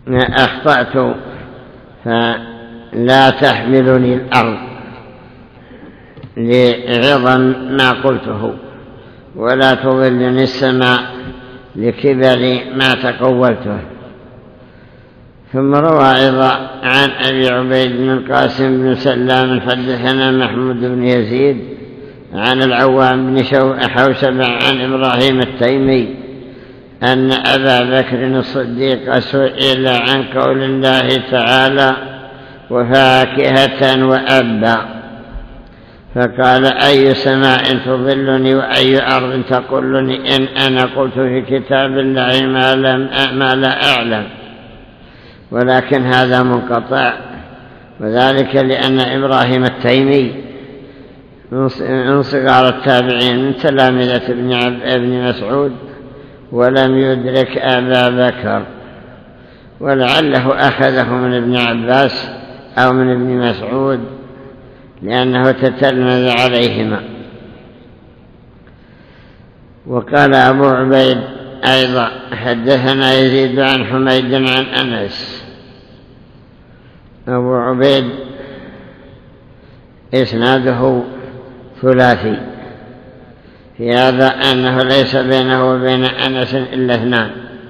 أخطأت فلا تحملني الأرض لعظم ما قلته، ولا تظلني السماء لكبر ما تقولته. ثم روى أيضا عن أبي عبيد بن القاسم بن سلام حدثنا محمود بن يزيد عن العوام بن حوشب عن إبراهيم التيمي أن أبا بكر الصديق سئل عن قول الله تعالى وفاكهة وأبا، فقال أي سماء تظلني وأي أرض تقلني إن أنا قلت في كتاب الله ما لا أعلم. ولكن هذا منقطع، وذلك لأن إبراهيم التيمي من صغار التابعين من تلامذة ابن مسعود، ولم يدرك أبا بكر، ولعله أخذه من ابن عباس أو من ابن مسعود لأنه تتلمذ عليهما. وقال أبو عبيد أيضا حدثنا يزيد عن حميد عن أنس. أبو عبيد إسناده ثلاثي، في هذا أنه ليس بينه وبين أنس إلا اثنان.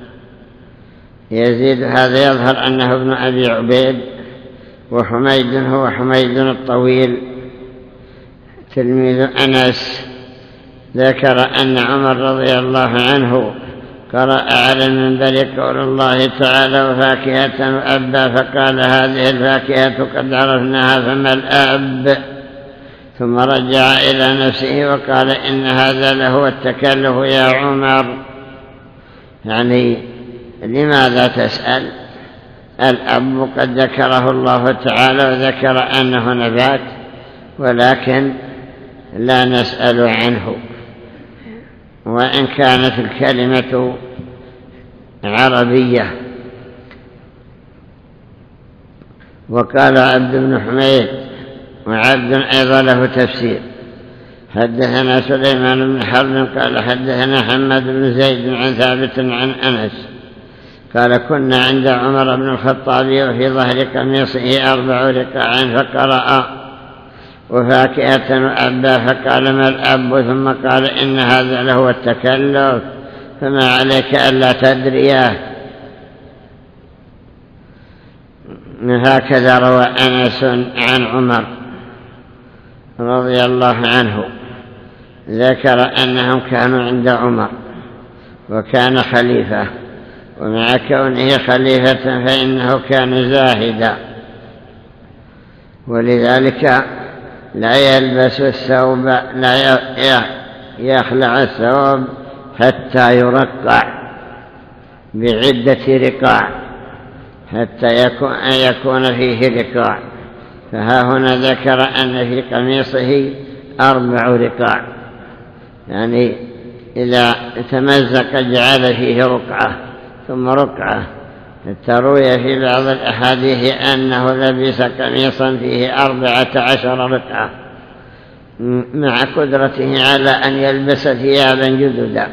يزيد هذا يظهر أنه ابن أبي عبيد، وحميد هو حميد الطويل تلميذ أنس. ذكر أن عمر رضي الله عنه قرأ على المنبر قول الله تعالى وفاكهة وأبا، فقال هذه الفاكهة قد عرفناها فما الأب؟ ثم رجع إلى نفسه وقال إن هذا لهو التكلف يا عمر. يعني لماذا تسأل؟ الأب قد ذكره الله تعالى وذكر أنه نبات، ولكن لا نسأل عنه وإن كانت الكلمة عربية. وقال عبد بن حميد، وعبد أيضا له تفسير، حدثنا سليمان بن حرب قال حدثنا حماد بن زيد عن ثابت عن أنس قال كنا عند عمر بن الخطاب وفي ظهر قميصه 4 رقاع فقرأ وفاكهة وأبا، فقال ما الأب؟ ثم قال إن هذا لهو التكلف فما عليك ألا تدريه. هكذا روى أنس عن عمر رضي الله عنه، ذكر أنهم كانوا عند عمر وكان خليفة، ومع كونه خليفة فإنه كان زاهدا، ولذلك لا يلبس الثوب، لا يخلع الثوب حتى يرقع بعدة رقاع حتى يكون فيه رقاع. فها هنا ذكر أن في قميصه 4 رقاع، يعني إذا تمزق جعل فيه رقعة ثم رقعة. تروي في بعض الأحاديث أنه لبس قميصا فيه 14 رقعة مع قدرته على أن يلبس ثيابا جددا.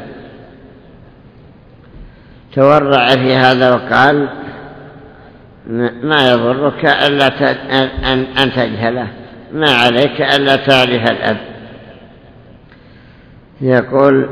تورع في هذا وقال ما يضرك أن تجهله، ما عليك ألا تعرف الأب. يقول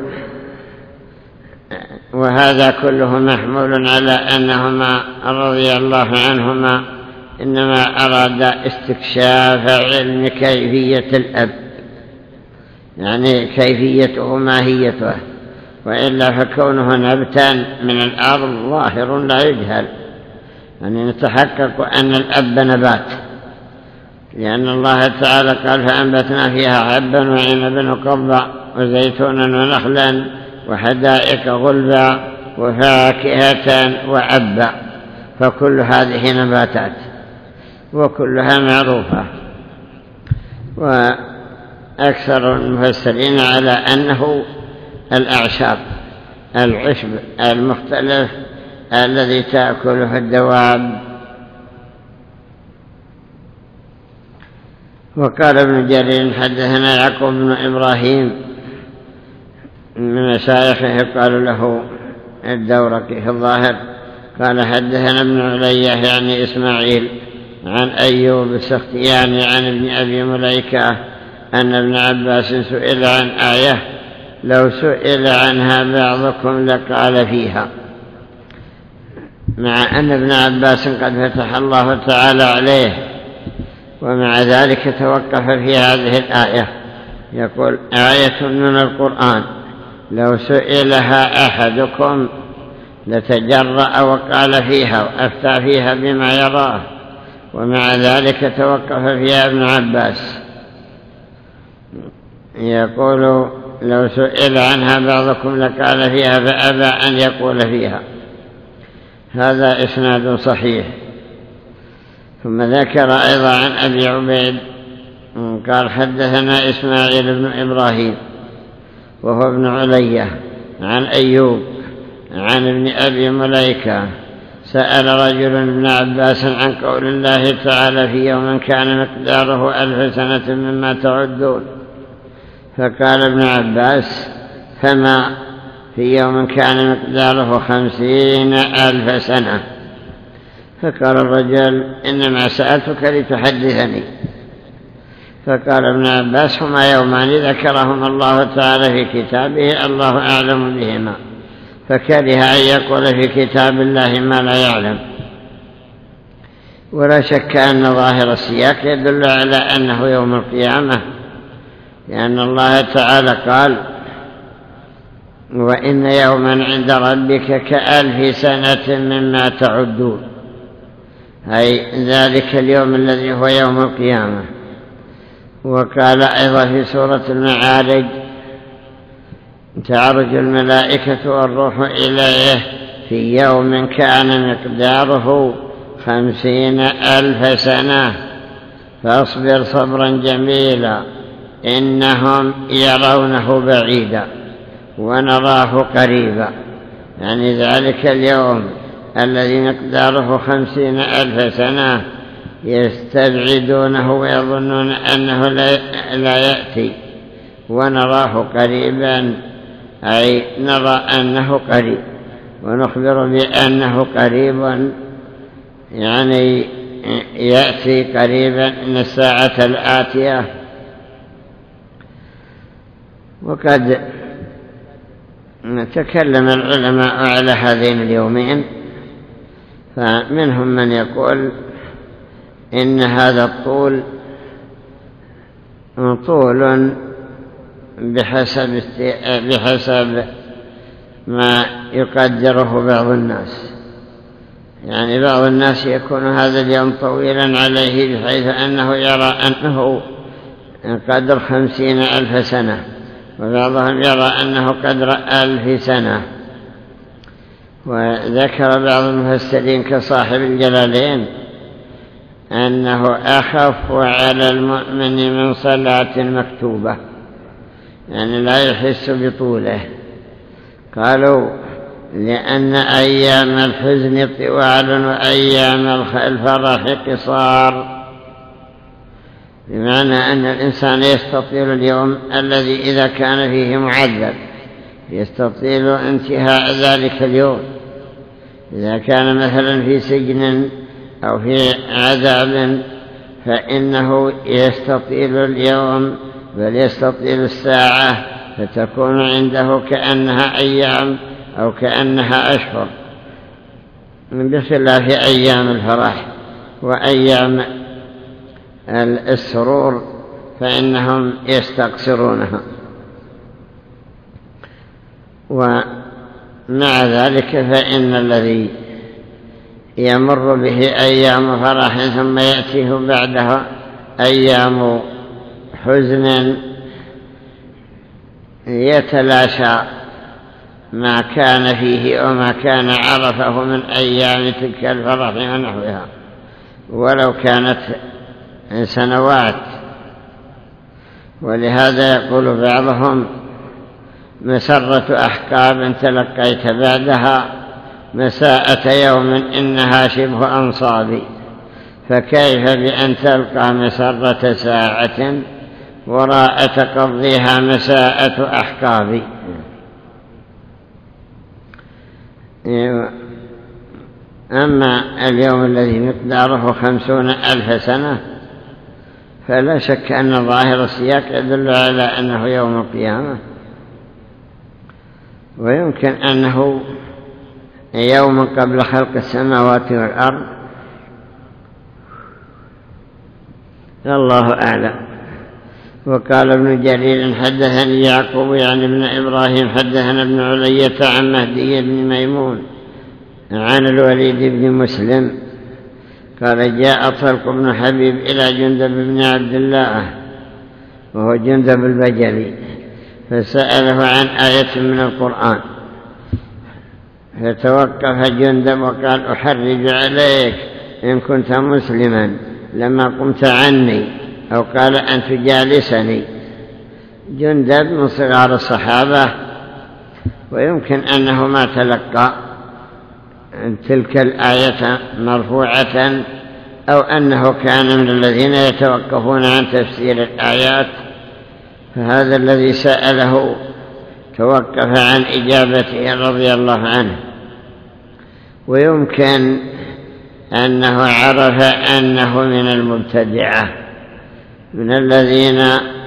وهذا كله محمول على أنهما رضي الله عنهما إنما أراد استكشاف علم كيفية الأب، يعني كيفيته ماهيته، وإلا فكونه نبتا من الأرض ظاهر لا يجهل. يعني نتحقق أن الأب نبات، لأن الله تعالى قال فأنبتنا فيها حبا وعنبا وقضبا وزيتونا ونخلا وحدائق غلبا وفاكهة وأبا، فكل هذه نباتات وكلها معروفة. وأكثر المفسرين على أنه الأعشاب، العشب المختلف الذي تأكله الدواب. وقال ابن جرير حدثنا يعقوب بن إبراهيم من مشايخه قالوا له الدورقي في الظاهر، قال حدثنا ابن علية يعني إسماعيل عن أيوب السختياني عن ابن أبي مليكة أن ابن عباس سئل عن آية لو سئل عنها بعضكم لقال فيها، مع أن ابن عباس قد فتح الله تعالى عليه، ومع ذلك توقف في هذه الآية. يقول آية من القرآن لو سئلها أحدكم لتجرأ وقال فيها وأفتى فيها بما يراه، ومع ذلك توقف فيها ابن عباس. يقول لو سئل عنها بعضكم لقال فيها فأبى أن يقول فيها. هذا إسناد صحيح. ثم ذكر أيضا عن أبي عبيد قال حدثنا إسماعيل بن إبراهيم وهو ابن علية عن أيوب عن ابن أبي مليكة سأل رجل ابن عباس عن قول الله تعالى في يوم كان مقداره 1000 سنة مما تعدون، فقال ابن عباس فما في يوم كان مقداره 50,000 سنة؟ فقال الرجل إنما سألتك لتحدثني. فقال ابن عباس هما يومان ذكرهما الله تعالى في كتابه الله أعلم بهما، فكره أن يقول في كتاب الله ما لا يعلم. ولا شك أن ظاهر السياق يدل على أنه يوم القيامة، لأن الله تعالى قال وإن يوما عند ربك ك1000 سنة مما تعدون، أي ذلك اليوم الذي هو يوم القيامة. وقال أيضا في سورة المعارج تعرج الملائكة والروح إليه في يوم كان مقداره 50,000 سنة فاصبر صبرا جميلا إنهم يرونه بعيدا ونراه قريبا، يعني ذلك اليوم الذي مقداره 50,000 سنة يستبعدونه ويظنون أنه لا يأتي، ونراه قريبا أي نرى أنه قريب ونخبر بأنه قريب، يعني يأتي قريبا من الساعة الآتية. وقد تكلم العلماء على هذين اليومين، فمنهم من يقول إن هذا الطول طول بحسب ما يقدره بعض الناس، يعني بعض الناس يكون هذا اليوم طويلا عليه بحيث أنه يرى أنه قدر 50,000 سنة، وبعضهم يرى أنه قدر 1000 سنة. وذكر بعض المفسرين كصاحب الجلالين أنه أخف على المؤمن من صلاة مكتوبة، يعني لا يحس بطوله. قالوا لأن أيام الحزن طوال وأيام الفرح قصار، بمعنى أن الإنسان يستطيل اليوم الذي إذا كان فيه معذب يستطيل انتهاء ذلك اليوم. إذا كان مثلا في سجن أو في عذاب فإنه يستطيل اليوم، بل يستطيل الساعة، فتكون عنده كأنها أيام أو كأنها أشهر، بخلاف أيام الفرح وأيام السرور فإنهم يستقصرونها. ومع ذلك فإن الذي يمر به أيام فرح ثم يأتيه بعدها أيام حزن يتلاشى ما كان فيه وما كان عرفه من أيام تلك الفرح ونحوها، ولو كانت سنوات. ولهذا يقول بعضهم مسرة أحقاب تلقيت بعدها مساءة يوم إنها شبه أنصابي، فكيف بأن تلقى مسرة ساعة وراء تقضيها مساءة أحقابي. أما اليوم الذي مقداره 50,000 سنة فلا شك أن ظاهر السياق يدل على أنه يوم القيامة، ويمكن أنه يوم قبل خلق السماوات والأرض، الله أعلم. وقال ابن جرير حدثني يعقوب يعني ابن إبراهيم حدثنا ابن علية عن مهدي بن ميمون عن الوليد بن مسلم قال جاء طلق بن حبيب إلى جندب بن عبد الله وهو جندب البجلي فسأله عن آية من القرآن، فتوقف جندب وقال أحرج عليك إن كنت مسلما لما قمت عني، أو قال أن تجالسني. جندب من صغار الصحابة، ويمكن أنه ما تلقى تلك الآية مرفوعة، أو أنه كان من الذين يتوقفون عن تفسير الآيات، فهذا الذي سأله توقف عن إجابته رضي الله عنه. ويمكن أنه عرف أنه من المبتدعة، من الذين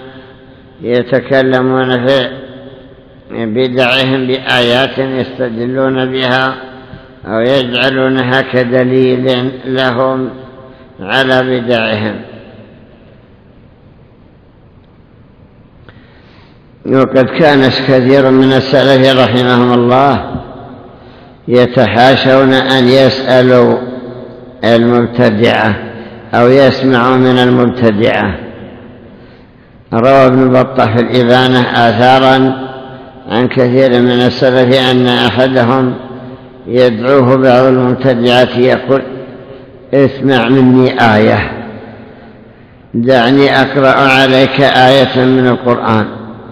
يتكلمون في بدعهم بآيات يستدلون بها أو يجعلونها كدليل لهم على بدعهم. وقد كان كثير من السلف رحمهم الله يتحاشون أن يسألوا المبتدعة أو يسمعوا من المبتدعة. روى ابن بطة في الإبانة آثارا عن كثير من السلف أن أحدهم يدعوه بعض المبتدعات يقول اسمع مني آية، دعني أقرأ عليك آية من القرآن،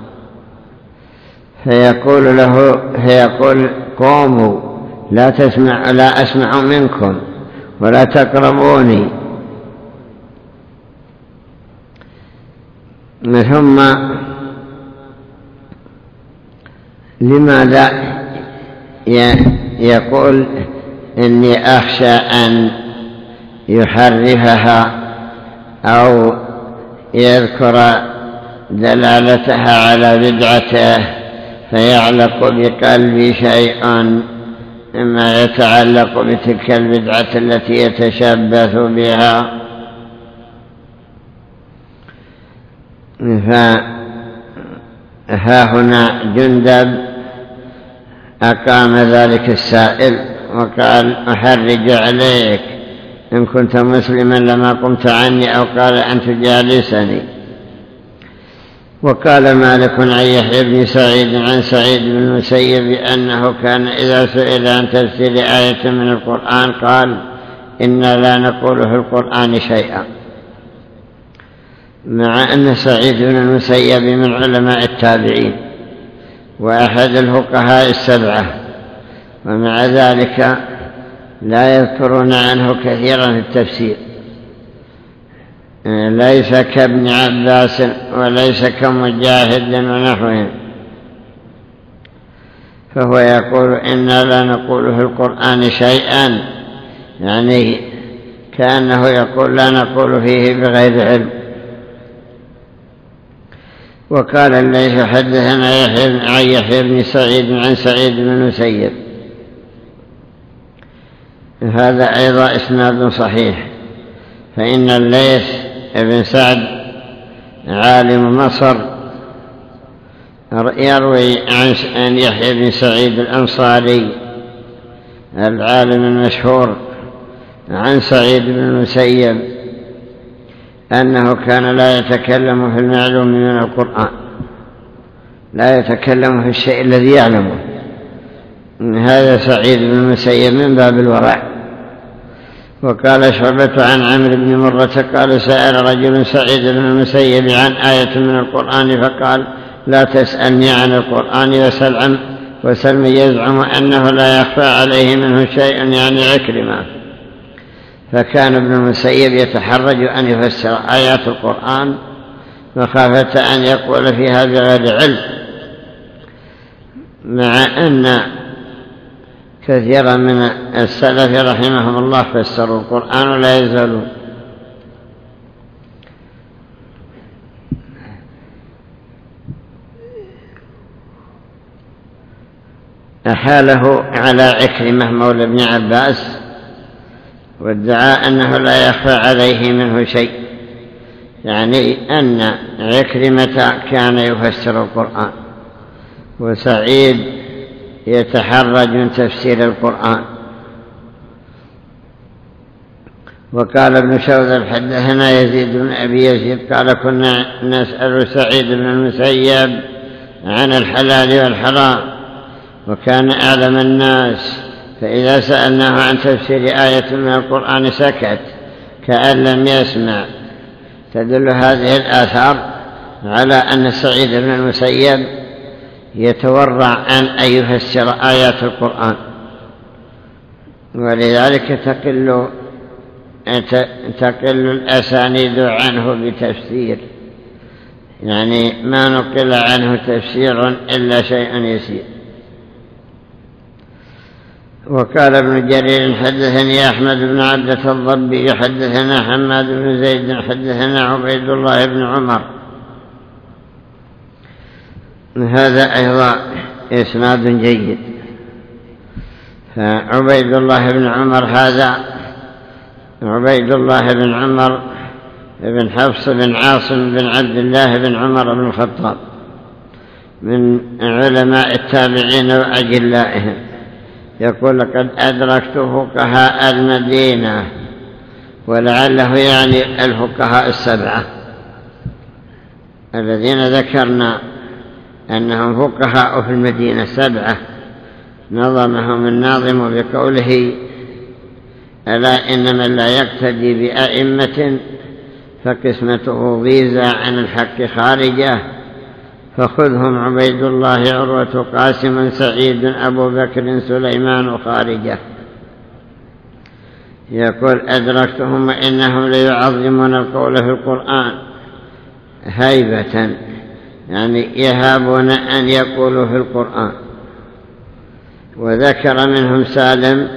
فيقول قوموا لا أسمع منكم ولا تقربوني. ثم لماذا يقول إني أخشى أن يحرفها أو يذكر دلالتها على بدعته فيعلق بقلبي شيء مما يتعلق بتلك البدعة التي يتشبث بها. فهنا جندب أقام ذلك السائل وقال أحرج عليك إن كنت مسلما لما قمت عني، أو قال أن تجالسني. وقال مالك عن يحيى بن سعيد عن سعيد بن المسيب أنه كان إذا سئل عن تفسير آية من القرآن قال إنا لا نقول في القرآن شيئا، مع أن سعيد بن المسيب من علماء التابعين وأحد الفقهاء السبعة، ومع ذلك لا يذكرون عنه كثيرا في التفسير، ليس كابن عباس وليس كمجاهد ونحوهم. فهو يقول إنا لا نقول في القرآن شيئا، يعني كأنه يقول لا نقول فيه بغير علم. وقال الليث حدثنا يحيى بن سعيد عن سعيد بن المسيب، هذا أيضا إسناد صحيح، فإن الليث بن سعد عالم مصر يروي عن يحيى بن سعيد الأنصاري العالم المشهور عن سعيد بن المسيب أنه كان لا يتكلم في المعلوم من القرآن، لا يتكلم في الشيء الذي يعلمه. هذا سعيد بن المسيب من باب الورع. وقال شعبة عن عمرو بن مرة قال سأل رجل سعيد بن المسيب عن آية من القرآن فقال لا تسألني عن القرآن وسل من يزعم أنه لا يخفى عليه منه شيء، يعني عكرمة. فكان ابن المسيب يتحرج أن يفسر آيات القرآن مخافة أن يقول فيها بغير علم، مع أن كثيرا من السلف رحمهم الله فسروا القرآن ولا يزالون. أحاله على عكرمة مولى ابن عباس وادعى أنه لا يخفى عليه منه شيء، يعني أن عكرمة كان يفسر القرآن وسعيد يتحرج من تفسير القرآن. وقال ابن شوذب حدثنا يزيد بن أبي يزيد قال كنا نسأل سعيد بن المسيب عن الحلال والحرام وكان أعلم الناس، فإذا سألناه عن تفسير آية من القرآن سكت كأن لم يسمع. تدل هذه الآثار على أن سعيد بن المسيب يتورع عن أن يفسر آيات القرآن، ولذلك تقل الأسانيد عنه بتفسير، يعني ما نقل عنه تفسير إلا شيء يسير. وقال ابن جرير حدثني أحمد بن عبدة الضبي حدثنا حماد بن زيد حدثنا عبيد الله بن عمر. هذا أيضا إسناد جيد. فعبيد الله بن عمر هذا عبيد الله بن عمر بن حفص بن عاصم بن عبد الله بن عمر بن الخطاب من علماء التابعين وأجلائهم، يقول لقد أدركت فقهاء المدينة، ولعله يعني الفقهاء السبعة الذين ذكرنا أنهم فقهاء في المدينة سبعة، نظمهم الناظم بقوله ألا إن من لا يقتدي بأئمة فقسمته ضيزى عن الحق خارجة، فخذهم عبيد الله عروة قاسم سعيد أبو بكر سليمان خارجة. يقول أدركتهم إنهم ليعظمون القول في القرآن هيبة، يعني يهابون أن يقولوا في القرآن. وذكر منهم سالم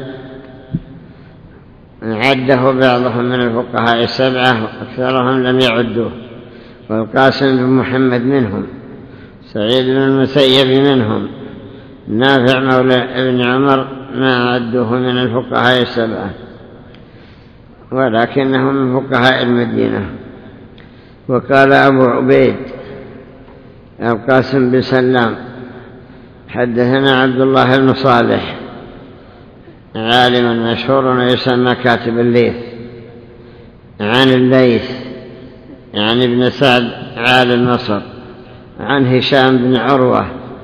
عده بعضهم من الفقهاء السبعة وأكثرهم لم يعدوه، والقاسم بن محمد منهم، سعيد بن المسيب منهم، نافع مولى ابن عمر ما عدوه من الفقهاء السبعة ولكنهم من فقهاء المدينة. وقال أبو عبيد القاسم بن سلام حدثنا عبد الله بن صالح عالم مشهور ويسمى كاتب الليث، عن الليث يعني ابن سعد عالم مصر، عن هشام بن عروة،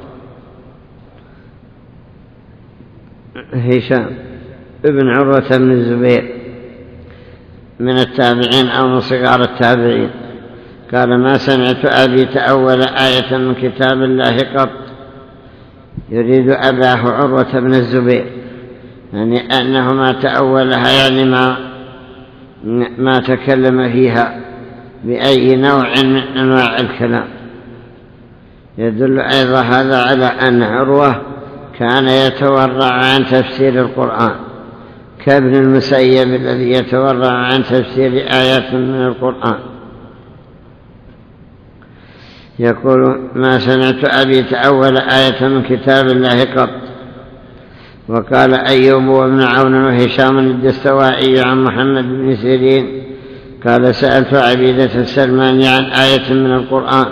هشام ابن عروة بن الزبير من التابعين أو من صغار التابعين، قال ما سمعت أبي تأول آية من كتاب الله قط، يريد أباه عروة بن الزبير، يعني أنه ما تأولها، يعني ما تكلم فيها بأي نوع من أنواع الكلام. يدل أيضا هذا على أن عروة كان يتورع عن تفسير القرآن كابن المسيب الذي يتورع عن تفسير آيات من القرآن. يقول ما سمعت أبي تأول آية من كتاب الله قط. وقال أيوب وابن عون وهشام الدستوائي عن محمد بن سيرين قال سألت عبيدة السلماني عن آية من القرآن،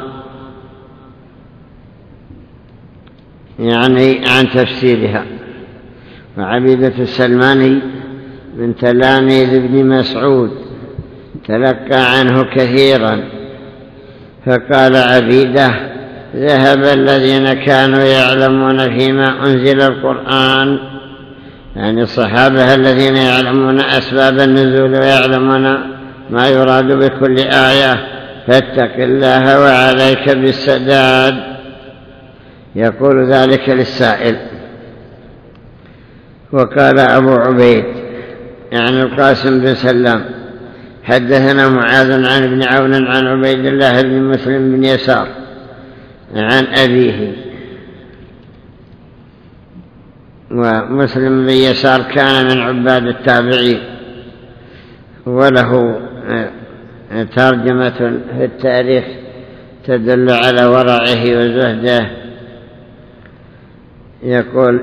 يعني عن تفسيرها. وعبيدة السلماني من تلاميذ ابن مسعود تلقى عنه كثيرا. فقال عبيدة ذهب الذين كانوا يعلمون فيما أنزل القرآن، يعني الصحابة الذين يعلمون أسباب النزول ويعلمون ما يراد بكل آية، فاتق الله وعليك بالسداد. يقول ذلك للسائل. وقال أبو عبيد يعني القاسم بن سلام حدثنا معاذ عن ابن عون عن عبيد الله بن مسلم بن يسار عن أبيه ومسلم بن يسار كان من عباد التابعين، وله ترجمة في التاريخ تدل على ورعه وزهده. يقول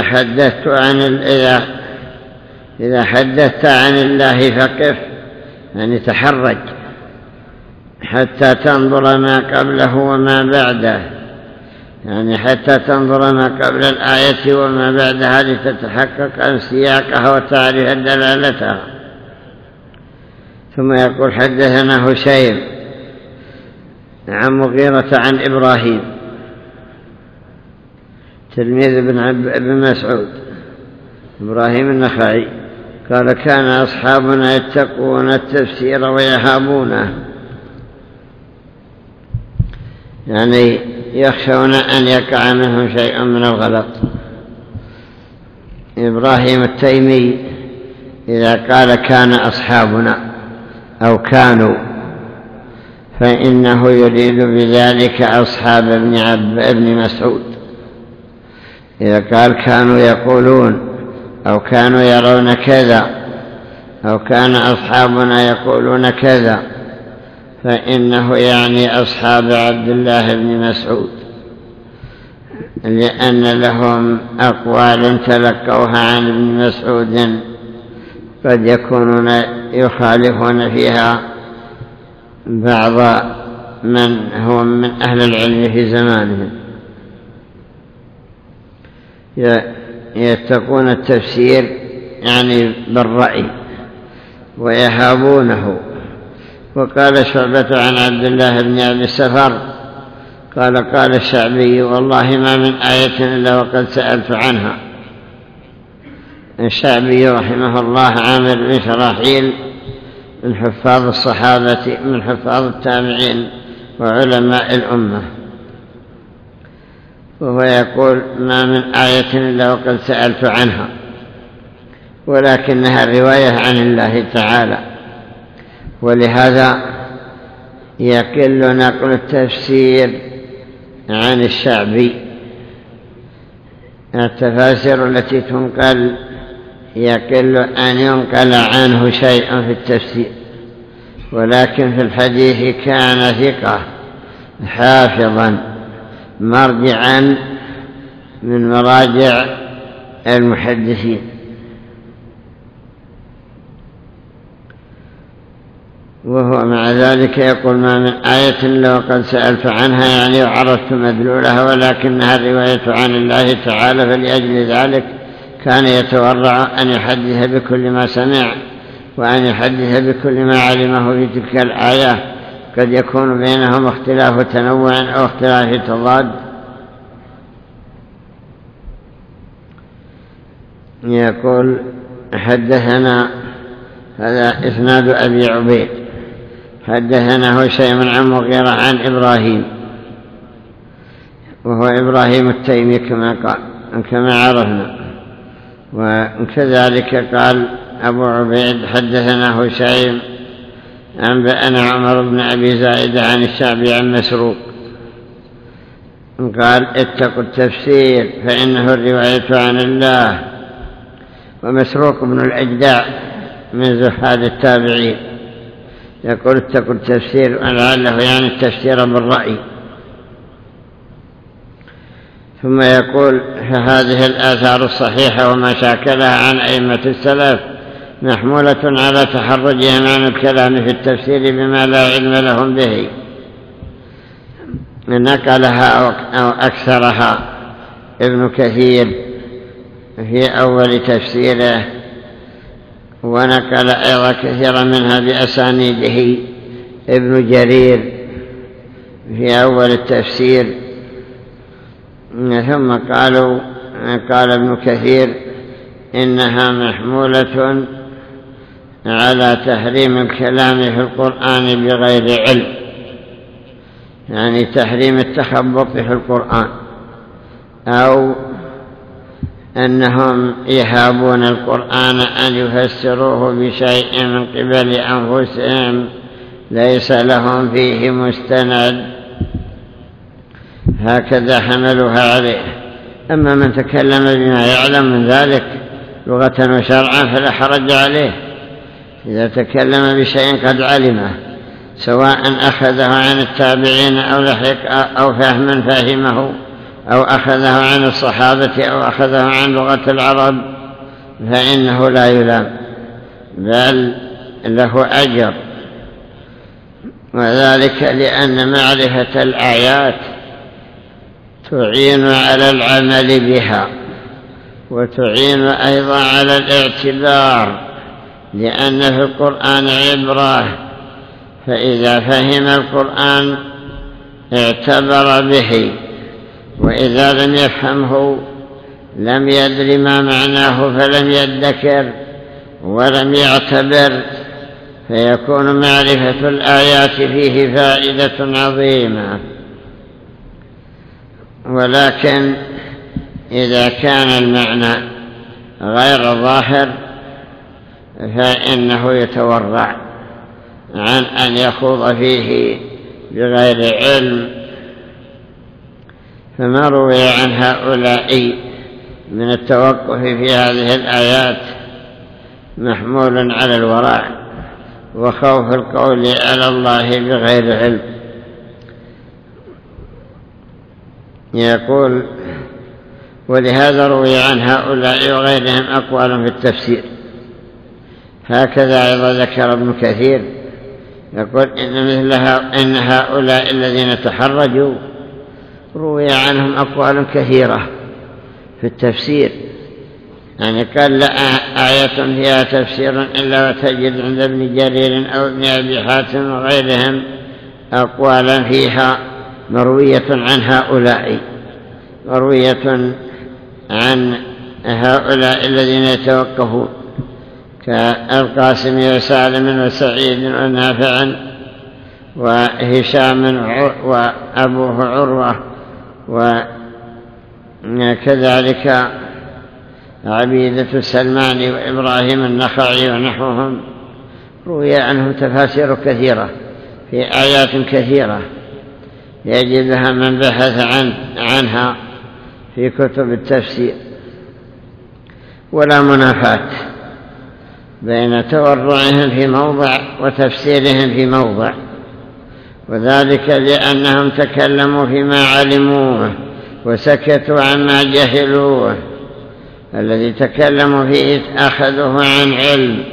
إذا حدثت عن الله فقف، يعني تحرج حتى تنظر ما قبله وما بعده، يعني حتى تنظر ما قبل الآية وما بعدها لتتحقق عن سياقها وتعرف دلالتها. ثم يقول حدثنا هشيم عن مغيرة عن إبراهيم تلميذ ابن مسعود إبراهيم النخعي قال كان أصحابنا يتقون التفسير ويهابونه، يعني يخشون أن يقع منهم شيء من الغلط. إبراهيم التيمي إذا قال كان أصحابنا أو كانوا فإنه يريد بذلك أصحاب ابن مسعود. إذا قال كانوا يقولون أو كانوا يرون كذا أو كان أصحابنا يقولون كذا فإنه يعني أصحاب عبد الله بن مسعود، لأن لهم أقوال تلقوها عن ابن مسعود قد يكونون يخالفون فيها بعض من هو من أهل العلم في زمانهم. يتقون التفسير يعني بالرأي ويهابونه. وقال شعبة عن عبد الله بن أبي السفر قال الشعبي والله ما من آية إلا وقد سألت عنها. الشعبي رحمه الله عامر بن شراحيل من حفاظ الصحابة من حفاظ التابعين وعلماء الأمة، وهو يقول ما من آية إلا وقد سألت عنها، ولكنها الرواية عن الله تعالى، ولهذا يقل نقل التفسير عن الشعبي. التفاسير التي تنقل يقل أن ينقل عنه شيء في التفسير، ولكن في الحديث كان ثقة حافظا مرجعا من مراجع المحدثين. وهو مع ذلك يقول ما من آية إلا وقد سألت عنها، يعني عرفت مدلولها، ولكنها الرواية عن الله تعالى، فلأجل ذلك كان يتورع أن يحدث بكل ما سمع وأن يحدث بكل ما علمه في تلك الآية، قد يكون بينهم اختلاف تنوع أو اختلاف تضاد. يقول حدثنا هذا إسناد أبي عبيد حدثنا هشيم عن مغيرة عن إبراهيم، وهو إبراهيم التيمي كما عرفنا. وكذلك قال أبو عبيد حدثنا هشيم أنبأنا عمر بن أبي زائدة عن الشعبي عن مسروق قال اتقوا التفسير فإنه الرواية عن الله. ومسروق بن الأجدع من زهاد التابعين يقول اتقوا التفسير، ولعله يعني التفسير بالرأي. ثم يقول فهذه الآثار الصحيحة وما شاكلها عن أئمة السلف محمولة على تحرجهم عن الكلام في التفسير بما لا علم لهم به. نقلها أو أكثرها ابن كثير في أول تفسيره، ونقل أيضا كثيرا منها بأسانيده ابن جرير في أول التفسير. ثم قال ابن كثير إنها محمولة على تحريم الكلام في القرآن بغير علم، يعني تحريم التخبط في القرآن، أو أنهم يهابون القرآن أن يفسروه بشيء من قبل أنفسهم ليس لهم فيه مستند، هكذا حملوها عليه. أما من تكلم بما يعلم من ذلك لغة وشرعا فلا حرج عليه إذا تكلم بشيء قد علمه، سواء أخذه عن التابعين أو فهما فهمه، أو أخذه عن الصحابة أو أخذه عن لغة العرب، فإنه لا يلام بل له أجر. وذلك لأن معرفة الآيات تعين على العمل بها، وتعين أيضا على الاعتبار، لأن في القرآن عبرة، فإذا فهم القرآن اعتبر به، وإذا لم يفهمه لم يدر ما معناه فلم يذكر ولم يعتبر، فيكون معرفة الآيات فيه فائدة عظيمة. ولكن إذا كان المعنى غير ظاهر فإنه يتورع عن أن يخوض فيه بغير علم. فما روي عن هؤلاء من التوقف في هذه الآيات محمول على الورع وخوف القول على الله بغير علم. يقول: ولهذا روي عن هؤلاء وغيرهم أقوال في التفسير. هكذا أيضا ذكر ابن كثير، يقول: إن هؤلاء الذين تحرجوا روي عنهم أقوال كثيرة في التفسير، يعني قال: لا آية فيها تفسير إلا وتجد عند ابن جرير أو ابن أبي حاتم وغيرهم أقوالا فيها مروية عن هؤلاء، مروية عن هؤلاء الذين يتوقفون كالقاسم وسالم وسعيد ونافع وهشام وأبوه عروة، وكذلك عبيدة السلمان وإبراهيم النخعي ونحوهم، روي عنهم تفاسير كثيرة في آيات كثيرة يجدها من بحث عنها في كتب التفسير. ولا منافاة بين تورعهم في موضع وتفسيرهم في موضع، وذلك لأنهم تكلموا فيما علموه وسكتوا عما جهلوه. الذي تكلموا فيه أخذوه عن علم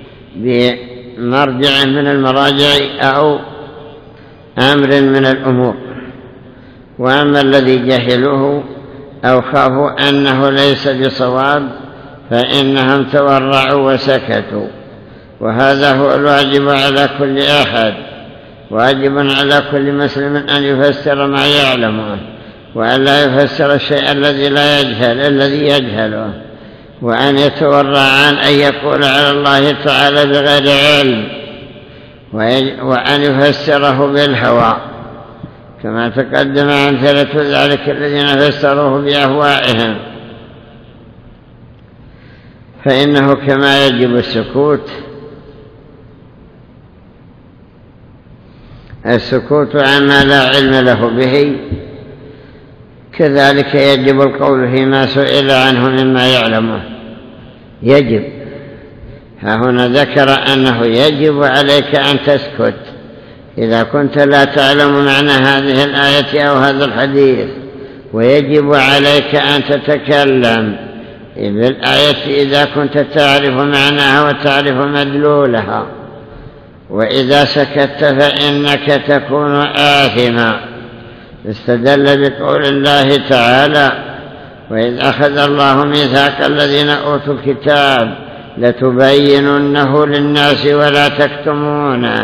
بمرجع من المراجع أو أمر من الأمور، وأما الذي جهلوه أو خافوا أنه ليس بصواب فإنهم تورعوا وسكتوا. وهذا هو الواجب على كل أحد، واجب على كل مسلم أن يفسر ما يعلمه، وأن لا يفسر الشيء الذي يجهله، وأن يتورع عن أن يقول على الله تعالى بغير علم، وأن يفسره بالهوى، كما تقدم أمثلة ذلك الذين فسروه بأهوائهم. فإنه كما يجب السكوت عما لا علم له به، كذلك يجب القول فيما سئل عنه مما يعلمه. يجب، ها هنا ذكر أنه يجب عليك أن تسكت إذا كنت لا تعلم معنى هذه الآية أو هذا الحديث، ويجب عليك أن تتكلم بالآية إذا كنت تعرف معناها وتعرف مدلولها، وإذا سكت فإنك تكون آثما. استدل بقول الله تعالى: وإذ أخذ الله ميثاق الذين أوتوا الكتاب لتبيننه للناس ولا تكتمونه.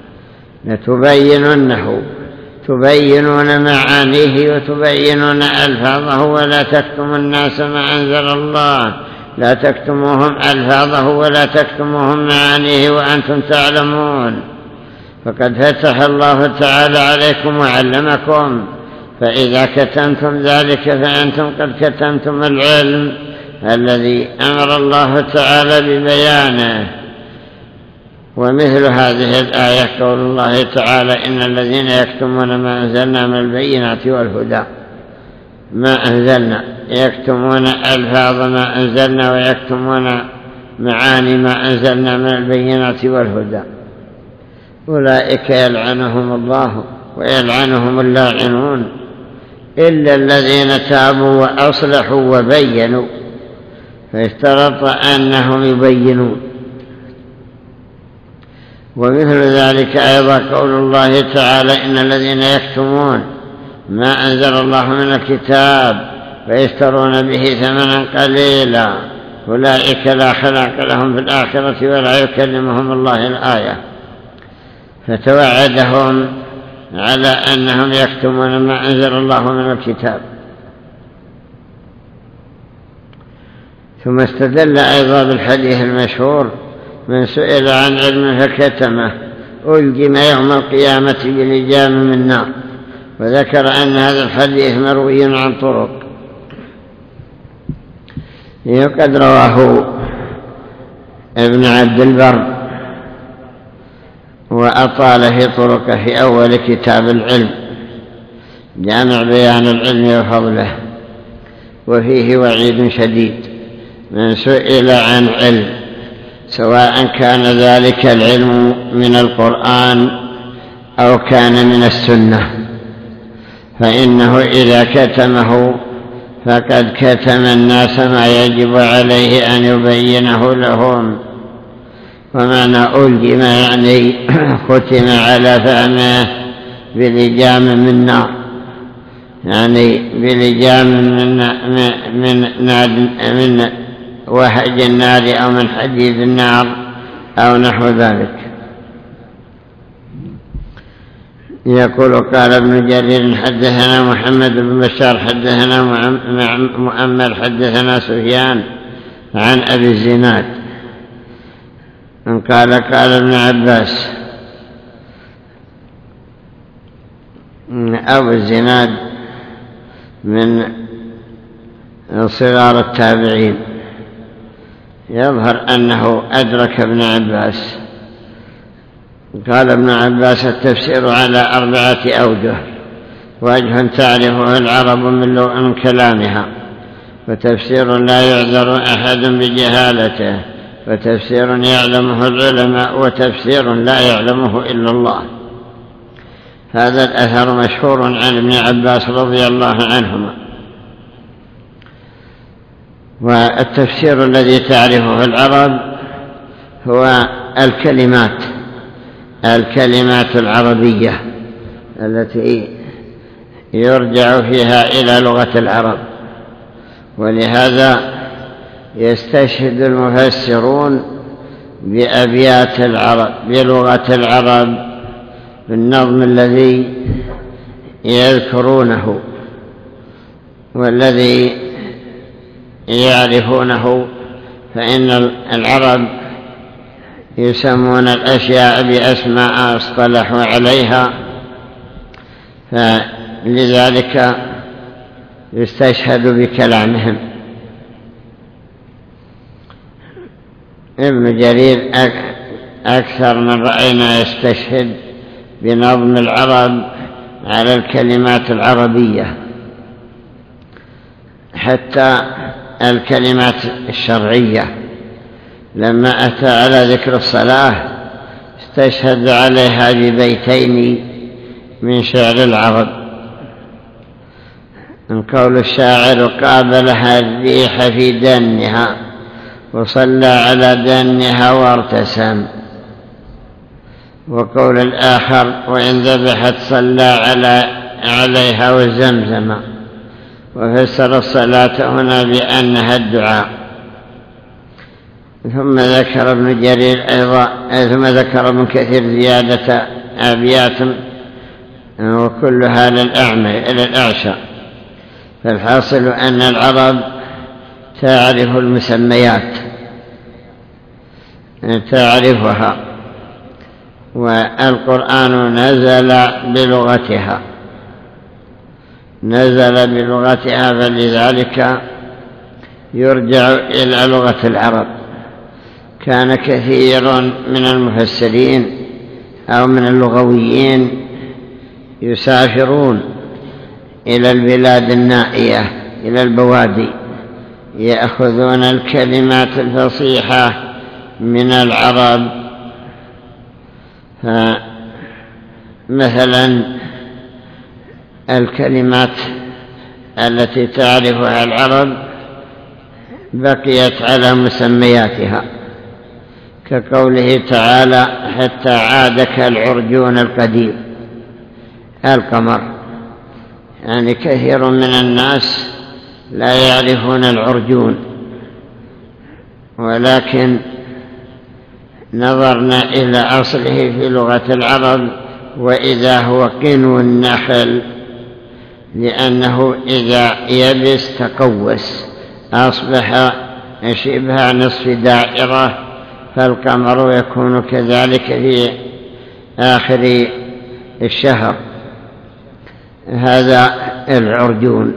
لتبيننه، تبينون معانيه وتبينون ألفاظه ولا تكتموا الناس ما أنزل الله، لا تكتموهم ألفاظه ولا تكتموهم معانيه وأنتم تعلمون. فقد فتح الله تعالى عليكم وعلمكم، فإذا كتمتم ذلك فأنتم قد كتمتم العلم الذي أمر الله تعالى ببيانه. ومثل هذه الآية قول الله تعالى: إن الذين يكتمون ما أنزلنا من البينات والهدى ما أنزلنا، يكتمون ألفاظ ما أنزلنا ويكتمون معاني ما أنزلنا من البينات والهدى. أولئك يلعنهم الله ويلعنهم اللاعنون إلا الذين تابوا وأصلحوا وبينوا، فاشترط أنهم يبينون. ومثل ذلك أيضا قول الله تعالى: إن الذين يكتمون ما أنزل الله من الكتاب ويشترون به ثمنا قليلا أولئك لا خلاق لهم في الآخرة ولا يكلمهم الله الآية. فتوعدهم على أنهم يكتمون ما أنزل الله من الكتاب. ثم استدل أيضا بالحديث المشهور: من سئل عن علم فكتمه ألجم يوم القيامة بلجام من نار. وذكر أن هذا الحديث مروي عن طرق، وقد رواه ابن عبد البر وأطال في طرقه في أول كتاب العلم، جامع بيان العلم وفضله، وفيه وعيد شديد: من سئل عن علم سواء كان ذلك العلم من القرآن أو كان من السنة فإنه إذا كتمه فقد كتم الناس ما يجب عليه أن يبينه لهم. ومعنى ألجم يعني ختم على فمه بلجام من نار، يعني بلجام من وهج النار أو من حديد النار أو نحو ذلك. يقول: قال ابن جرير: حدثنا محمد بن بشار حدثنا مؤمل حدثنا سفيان عن أبي الزناد قال: قال ابن عباس. أبو الزناد من صغار التابعين، يظهر أنه أدرك ابن عباس. قال ابن عباس: التفسير على 4 أوجه: وجه تعرفه العرب من كلامها، وتفسير لا يعذر أحد بجهالته، وتفسير يعلمه العلماء، وتفسير لا يعلمه إلا الله. هذا الأثر مشهور عن ابن عباس رضي الله عنهما. والتفسير الذي تعرفه العرب هو الكلمات العربية التي يرجع فيها إلى لغة العرب. ولهذا يستشهد المفسرون بأبيات العرب بلغة العرب بالنظم الذي يذكرونه والذي يعرفونه. فإن العرب يسمون الأشياء بأسماء اصطلحوا عليها، فلذلك يستشهد بكلامهم. ابن جرير أكثر من رأينا يستشهد بنظم العرب على الكلمات العربية، حتى الكلمات الشرعية لما أتى على ذكر الصلاة استشهد عليها ببيتين من شعر العرب، من قول الشاعر: قابلها الريح في دنها وصلى على دنها وارتسم. وقول الآخر: وإن ذبحت صلى عليها وزمزم. وفسر الصلاة هنا بأنها الدعاء. ثم ذكر ابن جرير أيضا، ثم ذكر ابن كثير زيادة أبيات وكلها للأعشى. فالحاصل أن العرب تعرف المسميات، تعرفها، والقرآن نزل بلغتها، فلذلك يرجع إلى لغة العرب. كان كثير من المفسرين أو من اللغويين يسافرون إلى البلاد النائية، إلى البوادي، يأخذون الكلمات الفصيحة من العرب. مثلا الكلمات التي تعرفها العرب بقيت على مسمياتها، كقوله تعالى: حتى عاد كالعرجون القديم. القمر، يعني كثير من الناس لا يعرفون العرجون، ولكن نظرنا إلى أصله في لغة العرب وإذا هو قنو النخل، لأنه إذا يبس تقوس أصبح شبه نصف دائرة، فالقمر يكون كذلك في آخر الشهر. هذا العرجون.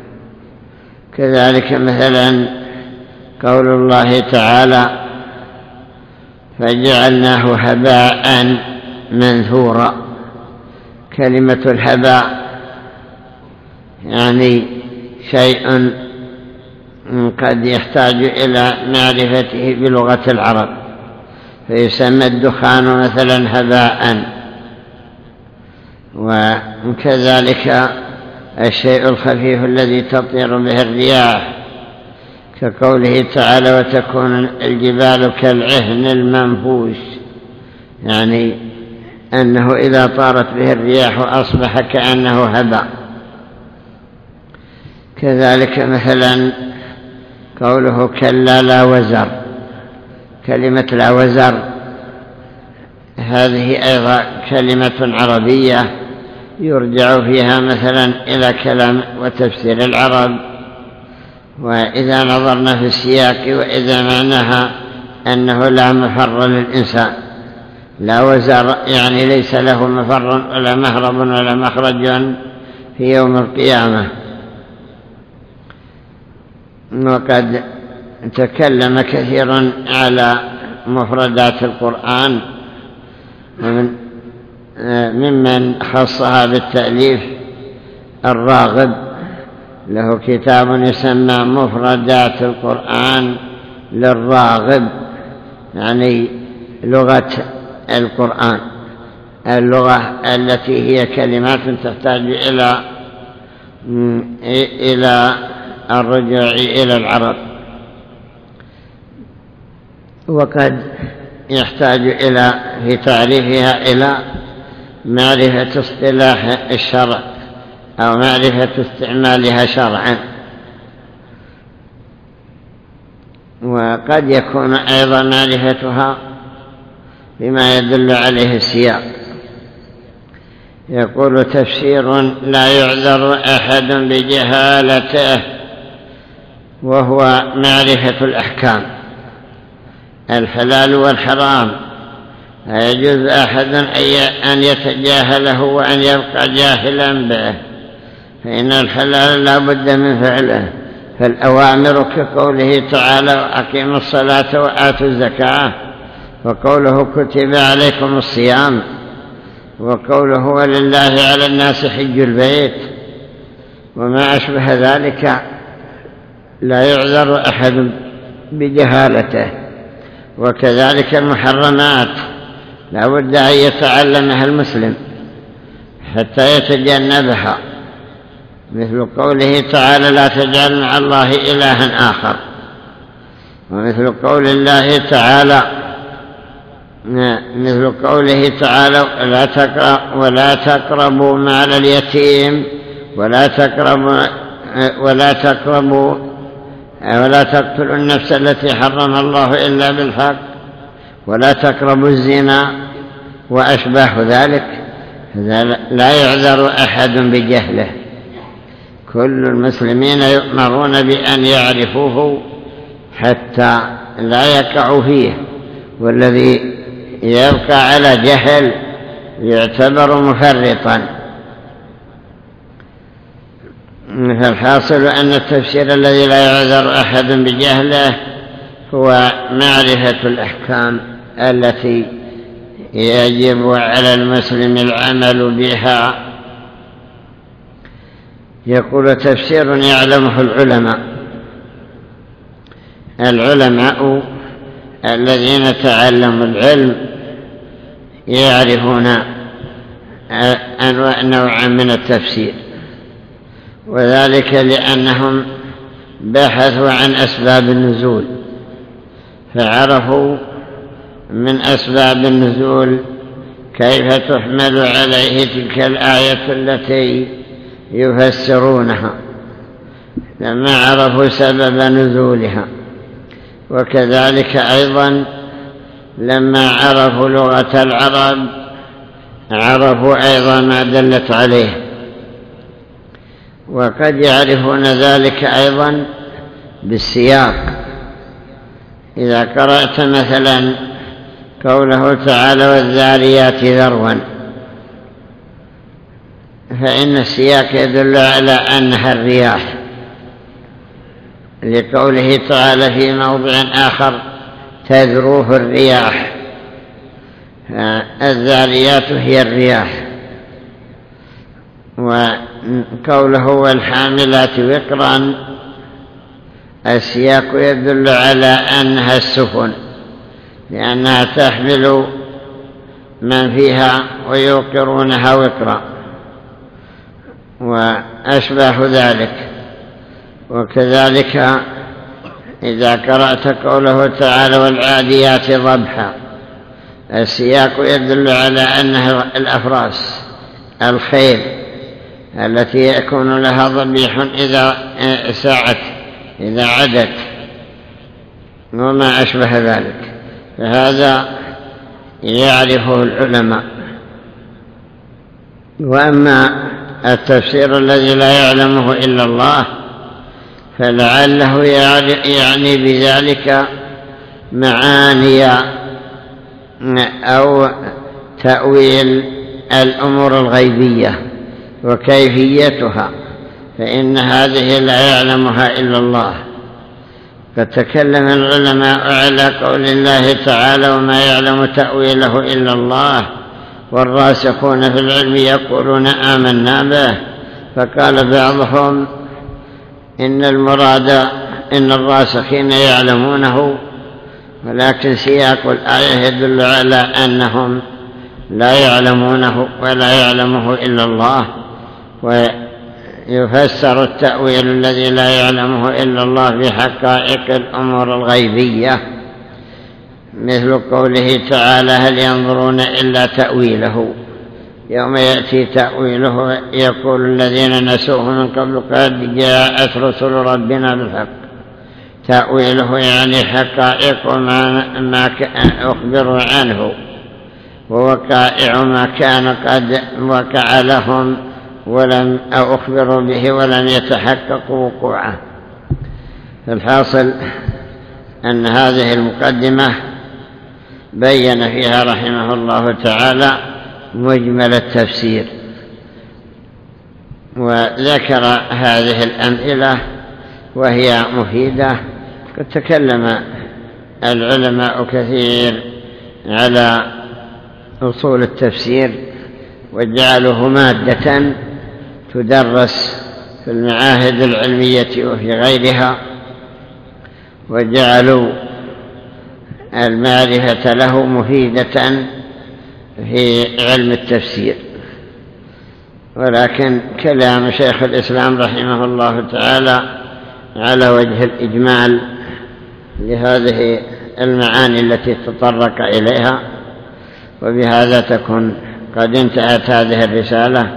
كذلك مثلا قول الله تعالى: فجعلناه هباء منثورا. كلمة الهباء يعني شيء قد يحتاج إلى معرفته بلغة العرب، فيسمى الدخان مثلا هباء. وكذلك الشيء الخفيف الذي تطير به الرياح، كقوله تعالى: وتكون الجبال كالعهن المنفوش، يعني أنه إذا طارت به الرياح أصبح كأنه هباء. كذلك مثلا قوله: كلا لا وزر. كلمة لا وزر هذه أيضا كلمة عربية يرجع فيها مثلا إلى كلام وتفسير العرب، وإذا نظرنا في السياق وإذا معناها أنه لا مفر للإنسان. لا وزر يعني ليس له مفر ولا مهرب ولا مخرج في يوم القيامة. وقد تكلم كثيرا على مفردات القرآن، ممن خصها بالتأليف الراغب، له كتاب يسمى مفردات القرآن للراغب، يعني لغة القرآن، اللغة التي هي كلمات تحتاج إلى الرجوع إلى العرب. وقد يحتاج في تعريفها إلى معرفة اصطلاح الشرع أو معرفة استعمالها شرعا، وقد يكون أيضا معرفتها بما يدل عليه السياق. يقول: تفسير لا يعذر أحد بجهالته، وهو معرفة الأحكام، الحلال والحرام. لا يجوز أحد أن يتجاهله وأن يبقى جاهلا به، فإن الحلال لا بد من فعله. فالأوامر كقوله تعالى: أقيموا الصلاة وآتوا الزكاة، وقوله: كتب عليكم الصيام، وقوله: ولله على الناس حج البيت، وما أشبه ذلك لا يعذر أحد بجهالته. وكذلك المحرمات لا بد أن يتعلمها المسلم حتى يتجنبها، مثل قوله تعالى: لا تجعل مع الله إلها آخر، ومثل قول الله تعالى ولا تقربوا مال اليتيم ولا تقتلوا النفس التي حرم الله إلا بالحق ولا تقربوا الزنا وأشباه ذلك. لا يعذر أحد بجهله، كل المسلمين يؤمرون بأن يعرفوه حتى لا يقعوا فيه، والذي يبقى على جهل يعتبر مفرطا. فالحاصل أن التفسير الذي لا يعذر أحد بجهله هو معرفة الأحكام التي يجب على المسلم العمل بها. يقول تفسير يعلمه العلماء الذين تعلموا العلم يعرفون نوعا من التفسير، وذلك لأنهم بحثوا عن أسباب النزول، فعرفوا من أسباب النزول كيف تحمل عليه تلك الآية التي يفسرونها لما عرفوا سبب نزولها. وكذلك أيضا لما عرفوا لغة العرب عرفوا أيضا ما دلت عليه. وقد يعرفون ذلك أيضا بالسياق. إذا قرأت مثلا قوله تعالى والذاريات ذروا، فإن السياق يدل على أنها الرياح، لقوله تعالى في موضع آخر تذروه الرياح، الذاريات هي الرياح. وقوله والحاملات وقرا، السياق يدل على أنها السفن، لأنها تحمل من فيها ويوقرونها وقرا وأشباه ذلك. وكذلك إذا قرأت قوله تعالى والعاديات ضبحا، السياق يدل على أنها الأفراس الخيل التي يكون لها ضبيح إذا ساعت إذا عدت وما أشبه ذلك، فهذا يعرفه العلماء. وأما التفسير الذي لا يعلمه إلا الله فلعله يعني بذلك معاني أو تأويل الأمور الغيبية وكيفيتها، فإن هذه لا يعلمها إلا الله. قد تكلم العلماء على قول الله تعالى وما يعلم تأويله إلا الله، والراسخون في العلم يقولون آمنا به. فقال بعضهم إن المراد إن الراسخين يعلمونه، ولكن سياق الآية يدل على أنهم لا يعلمونه ولا يعلمه إلا الله. ويفسر التأويل الذي لا يعلمه إلا الله بحقائق الأمور الغيبية، مثل قوله تعالى هل ينظرون إلا تأويله، يوم يأتي تأويله يقول الذين نسوه من قبل قد جاءت رسل ربنا بالحق. تأويله يعني حقائق ما أخبروا عنه ووقائع ما كان قد وقع لهم ولم أو أخبروا به ولم يتحققوا وقوعه. الحاصل أن هذه المقدمة بين فيها رحمه الله تعالى مجمل التفسير، وذكر هذه الأمثلة وهي مفيدة. قد تكلم العلماء كثير على أصول التفسير وجعلوه مادة تدرس في المعاهد العلمية وفي غيرها، وجعلوا المعرفة له مفيدة في علم التفسير. ولكن كلام شيخ الإسلام رحمه الله تعالى على وجه الإجمال لهذه المعاني التي تطرق إليها. وبهذا تكون قد انتهت هذه الرسالة،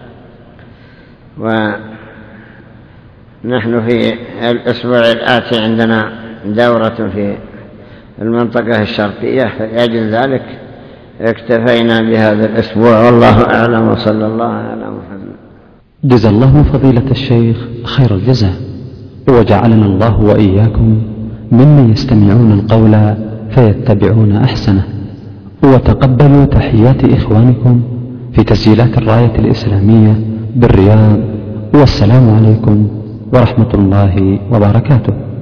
ونحن في الأسبوع الآتي عندنا دورة في المنطقة الشرقية، فلأجل ذلك اكتفينا بهذا الأسبوع، والله أعلم، وصلى الله على محمد. جزا الله فضيلة الشيخ خير الجزاء، وجعلنا الله وإياكم ممن يستمعون القول فيتبعون أحسنه. وتقبلوا تحيات إخوانكم في تسجيلات الراية الإسلامية بالرياض، والسلام عليكم ورحمة الله وبركاته.